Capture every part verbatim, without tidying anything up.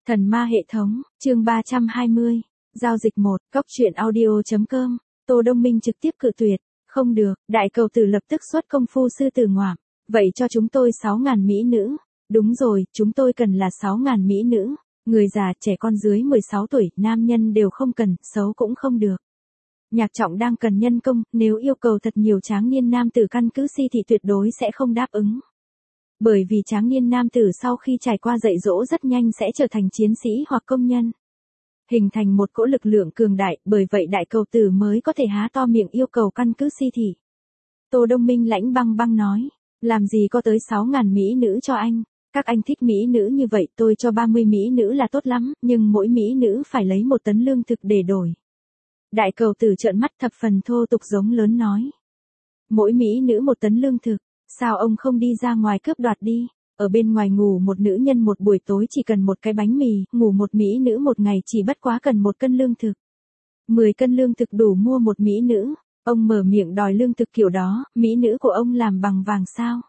Thần ma hệ thống, chương ba trăm hai mươi, giao dịch một, cóc truyện audio.com, Tô Đông Minh trực tiếp cự tuyệt, không được, đại cầu tử lập tức xuất công phu sư tử ngoạm, vậy cho chúng tôi sáu ngàn mỹ nữ, đúng rồi, chúng tôi cần là sáu ngàn mỹ nữ, người già, trẻ con dưới mười sáu tuổi, nam nhân đều không cần, xấu cũng không được. Nhạc Trọng đang cần nhân công, nếu yêu cầu thật nhiều tráng niên nam tử căn cứ si thì tuyệt đối sẽ không đáp ứng. Bởi vì tráng niên nam tử sau khi trải qua dạy dỗ rất nhanh sẽ trở thành chiến sĩ hoặc công nhân. Hình thành một cỗ lực lượng cường đại, bởi vậy đại cầu tử mới có thể há to miệng yêu cầu căn cứ si thị. Tô Đông Minh lãnh băng băng nói, làm gì có tới sáu ngàn mỹ nữ cho anh, các anh thích mỹ nữ như vậy tôi cho ba mươi mỹ nữ là tốt lắm, nhưng mỗi mỹ nữ phải lấy một tấn lương thực để đổi. Đại cầu tử trợn mắt thập phần thô tục giống lớn nói. Mỗi mỹ nữ một tấn lương thực. Sao ông không đi ra ngoài cướp đoạt đi, ở bên ngoài ngủ một nữ nhân một buổi tối chỉ cần một cái bánh mì, ngủ một mỹ nữ một ngày chỉ bất quá cần một cân lương thực. mười cân lương thực đủ mua một mỹ nữ, ông mở miệng đòi lương thực kiểu đó, mỹ nữ của ông làm bằng vàng sao?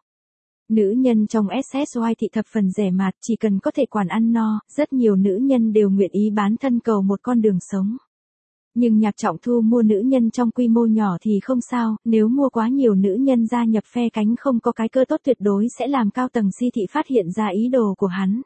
Nữ nhân trong ét ét i thị thập phần rẻ mạt, chỉ cần có thể quản ăn no, rất nhiều nữ nhân đều nguyện ý bán thân cầu một con đường sống. Nhưng Nhạc Trọng thu mua nữ nhân trong quy mô nhỏ thì không sao, nếu mua quá nhiều nữ nhân gia nhập phe cánh không có cái cơ tốt tuyệt đối sẽ làm cao tầng si thị phát hiện ra ý đồ của hắn.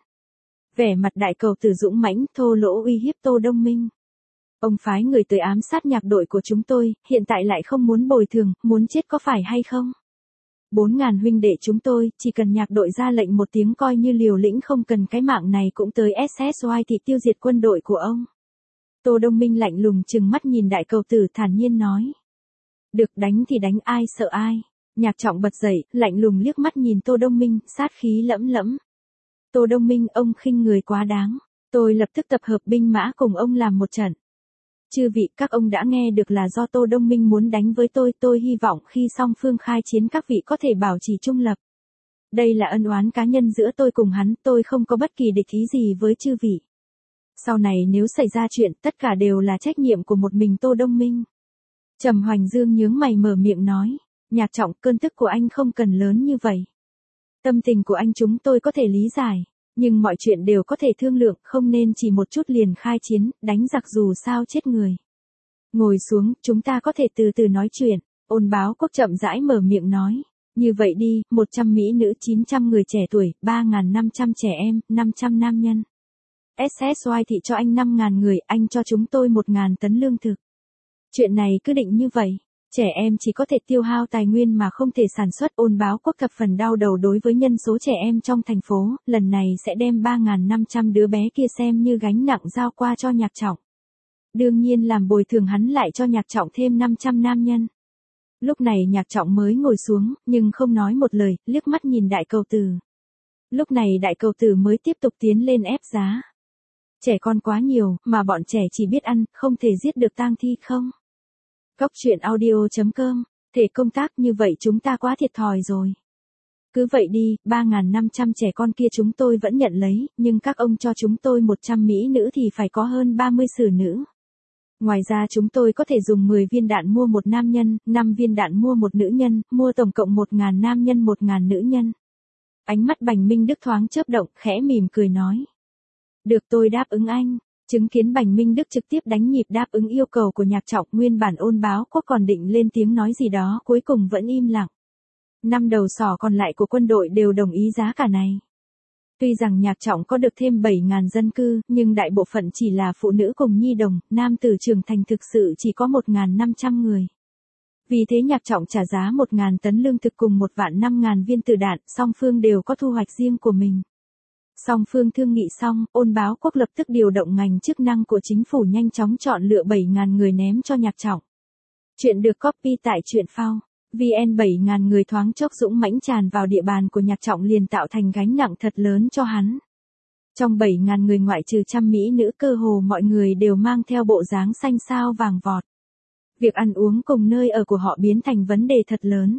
Vẻ mặt đại cầu tử dũng mãnh thô lỗ uy hiếp Tô Đông Minh. Ông phái người tới ám sát nhạc đội của chúng tôi, hiện tại lại không muốn bồi thường, muốn chết có phải hay không? Bốn ngàn huynh đệ chúng tôi, chỉ cần nhạc đội ra lệnh một tiếng coi như liều lĩnh không cần cái mạng này cũng tới ét ét i thị tiêu diệt quân đội của ông. Tô Đông Minh lạnh lùng trừng mắt nhìn đại cầu tử thản nhiên nói. Được đánh thì đánh ai sợ ai. Nhạc Trọng bật dậy, lạnh lùng liếc mắt nhìn Tô Đông Minh, sát khí lẫm lẫm. Tô Đông Minh ông khinh người quá đáng. Tôi lập tức tập hợp binh mã cùng ông làm một trận. Chư vị các ông đã nghe được là do Tô Đông Minh muốn đánh với tôi. Tôi hy vọng khi song phương khai chiến các vị có thể bảo trì trung lập. Đây là ân oán cá nhân giữa tôi cùng hắn. Tôi không có bất kỳ địch ý gì với chư vị. Sau này nếu xảy ra chuyện tất cả đều là trách nhiệm của một mình Tô Đông Minh. Trầm Hoành Dương nhướng mày mở miệng nói. Nhạc Trọng cơn tức của anh không cần lớn như vậy. Tâm tình của anh chúng tôi có thể lý giải. Nhưng mọi chuyện đều có thể thương lượng không nên chỉ một chút liền khai chiến, đánh giặc dù sao chết người. Ngồi xuống, chúng ta có thể từ từ nói chuyện. Ôn Báo Quốc chậm rãi mở miệng nói. Như vậy đi, một trăm mỹ nữ chín trăm người trẻ tuổi, ba nghìn năm trăm trẻ em, năm trăm nam nhân. ét ét i thị cho anh năm ngàn người, anh cho chúng tôi một nghìn tấn lương thực. Chuyện này cứ định như vậy, trẻ em chỉ có thể tiêu hao tài nguyên mà không thể sản xuất. Ôn Báo Quốc thập phần đau đầu đối với nhân số trẻ em trong thành phố, lần này sẽ đem ba nghìn năm trăm đứa bé kia xem như gánh nặng giao qua cho Nhạc Trọng. Đương nhiên làm bồi thường hắn lại cho Nhạc Trọng thêm năm trăm nam nhân. Lúc này Nhạc Trọng mới ngồi xuống, nhưng không nói một lời, liếc mắt nhìn đại cầu tử. Lúc này đại cầu tử mới tiếp tục tiến lên ép giá. Trẻ con quá nhiều, mà bọn trẻ chỉ biết ăn, không thể giết được tang thi không? Cóc truyện audio.com, thể công tác như vậy chúng ta quá thiệt thòi rồi. Cứ vậy đi, ba nghìn năm trăm trẻ con kia chúng tôi vẫn nhận lấy, nhưng các ông cho chúng tôi một trăm mỹ nữ thì phải có hơn ba mươi xử nữ. Ngoài ra chúng tôi có thể dùng mười viên đạn mua một nam nhân, năm viên đạn mua một nữ nhân, mua tổng cộng một nghìn nam nhân một nghìn nữ nhân. Ánh mắt Bành Minh Đức thoáng chớp động, khẽ mỉm cười nói. Được tôi đáp ứng anh. Chứng kiến Bành Minh Đức trực tiếp đánh nhịp đáp ứng yêu cầu của Nhạc Trọng, nguyên bản Ôn Báo Quốc còn định lên tiếng nói gì đó, cuối cùng vẫn im lặng. Năm đầu sỏ còn lại của quân đội đều đồng ý giá cả này. Tuy rằng Nhạc Trọng có được thêm bảy nghìn dân cư, nhưng đại bộ phận chỉ là phụ nữ cùng nhi đồng, nam tử trưởng thành thực sự chỉ có một nghìn năm trăm người. Vì thế Nhạc Trọng trả giá một nghìn tấn lương thực cùng một vạn năm nghìn viên tử đạn, song phương đều có thu hoạch riêng của mình. Song phương thương nghị xong, Ôn Báo Quốc lập tức điều động ngành chức năng của chính phủ nhanh chóng chọn lựa bảy nghìn người ném cho Nhạc Trọng. Chuyện được copy tại truyện phao. vn bảy nghìn người thoáng chốc dũng mãnh tràn vào địa bàn của Nhạc Trọng liền tạo thành gánh nặng thật lớn cho hắn. Trong bảy nghìn người ngoại trừ trăm mỹ nữ cơ hồ mọi người đều mang theo bộ dáng xanh xao vàng vọt. Việc ăn uống cùng nơi ở của họ biến thành vấn đề thật lớn.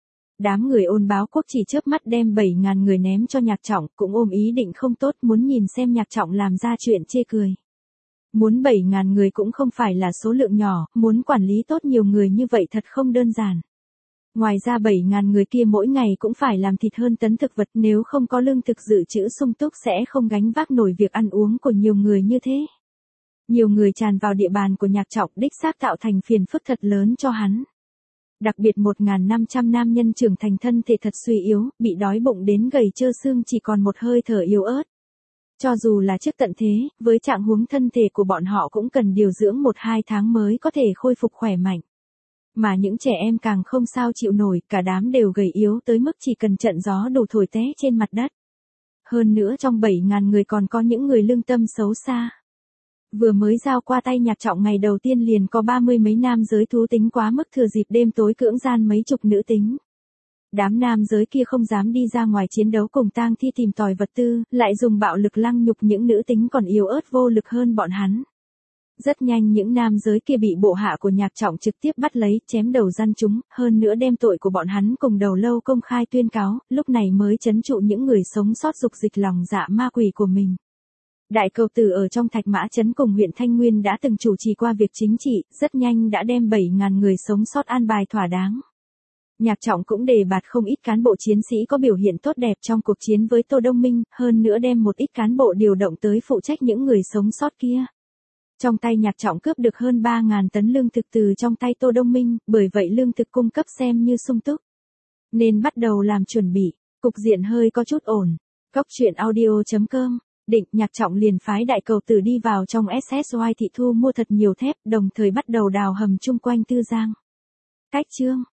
Đám người Ôn Báo Quốc chỉ chớp mắt đem bảy nghìn người ném cho Nhạc Trọng, cũng ôm ý định không tốt muốn nhìn xem Nhạc Trọng làm ra chuyện chê cười. Muốn bảy nghìn người cũng không phải là số lượng nhỏ, muốn quản lý tốt nhiều người như vậy thật không đơn giản. Ngoài ra bảy nghìn người kia mỗi ngày cũng phải làm thịt hơn tấn thực vật, nếu không có lương thực dự trữ sung túc sẽ không gánh vác nổi việc ăn uống của nhiều người như thế. Nhiều người tràn vào địa bàn của Nhạc Trọng đích xác tạo thành phiền phức thật lớn cho hắn. Đặc biệt một nghìn năm trăm nam nhân trưởng thành thân thể thật suy yếu, bị đói bụng đến gầy trơ xương chỉ còn một hơi thở yếu ớt. Cho dù là trước tận thế, với trạng huống thân thể của bọn họ cũng cần điều dưỡng một hai tháng mới có thể khôi phục khỏe mạnh. Mà những trẻ em càng không sao chịu nổi, cả đám đều gầy yếu tới mức chỉ cần trận gió đủ thổi té trên mặt đất. Hơn nữa trong bảy nghìn người còn có những người lương tâm xấu xa. Vừa mới giao qua tay Nhạc Trọng ngày đầu tiên liền có ba mươi mấy nam giới thú tính quá mức, thừa dịp đêm tối cưỡng gian mấy chục nữ tính. Đám nam giới kia không dám đi ra ngoài chiến đấu cùng tang thi tìm tòi vật tư, lại dùng bạo lực lăng nhục những nữ tính còn yếu ớt vô lực hơn bọn hắn. Rất nhanh những nam giới kia bị bộ hạ của Nhạc Trọng trực tiếp bắt lấy, chém đầu răn chúng, hơn nữa đem tội của bọn hắn cùng Đầu Lâu công khai tuyên cáo, lúc này mới trấn trụ những người sống sót dục dịch lòng dạ ma quỷ của mình. Đại Cầu Tử ở trong Thạch Mã Trấn cùng huyện Thanh Nguyên đã từng chủ trì qua việc chính trị, rất nhanh đã đem bảy nghìn người sống sót an bài thỏa đáng. Nhạc Trọng cũng đề bạt không ít cán bộ chiến sĩ có biểu hiện tốt đẹp trong cuộc chiến với Tô Đông Minh, hơn nữa đem một ít cán bộ điều động tới phụ trách những người sống sót kia. Trong tay Nhạc Trọng cướp được hơn ba nghìn tấn lương thực từ trong tay Tô Đông Minh, bởi vậy lương thực cung cấp xem như sung túc. Nên bắt đầu làm chuẩn bị, cục diện hơi có chút ổn. Cốc truyện audio chấm com định, Nhạc Trọng liền phái Đại Cầu Tử đi vào trong ét ét i thị thu mua thật nhiều thép, đồng thời bắt đầu đào hầm chung quanh Tư Giang. Cách chương